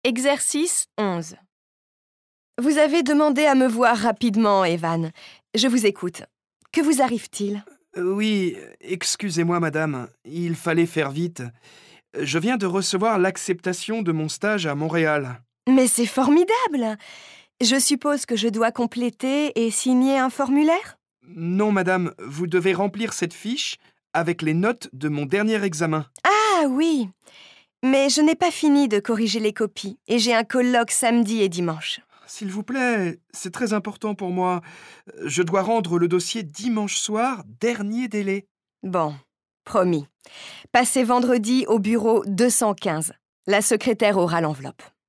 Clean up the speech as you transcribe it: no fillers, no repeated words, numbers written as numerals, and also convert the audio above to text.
Exercice 11. Vous avez demandé à me voir rapidement, Evan. Je vous écoute. Que vous arrive-t-il? Oui, excusez-moi, madame. Il fallait faire vite. Je viens de recevoir l'acceptation de mon stage à Montréal. Mais c'est formidable! Je suppose que je dois compléter et signer un formulaire? Non, madame, vous devez remplir cette fiche avec les notes de mon dernier examen. Ah oui! Mais je n'ai pas fini de corriger les copies et j'ai un colloque samedi et dimanche. S'il vous plaît, c'est très important pour moi. Je dois rendre le dossier dimanche soir, dernier délai. Bon, promis. Passez vendredi au bureau 215. La secrétaire aura l'enveloppe.